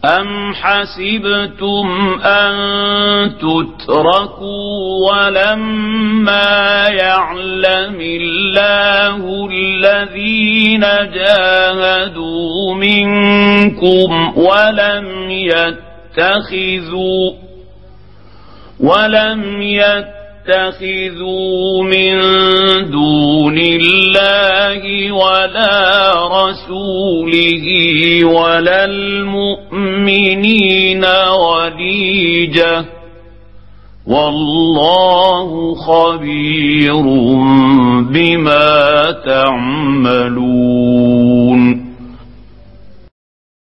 أم حسبتم أن تتركوا ولما يعلم الله الذين جاهدوا منكم ولم يتخذوا من دون الله ولا رسوله ولا المؤمنين وليجة والله خبير بما تعملون.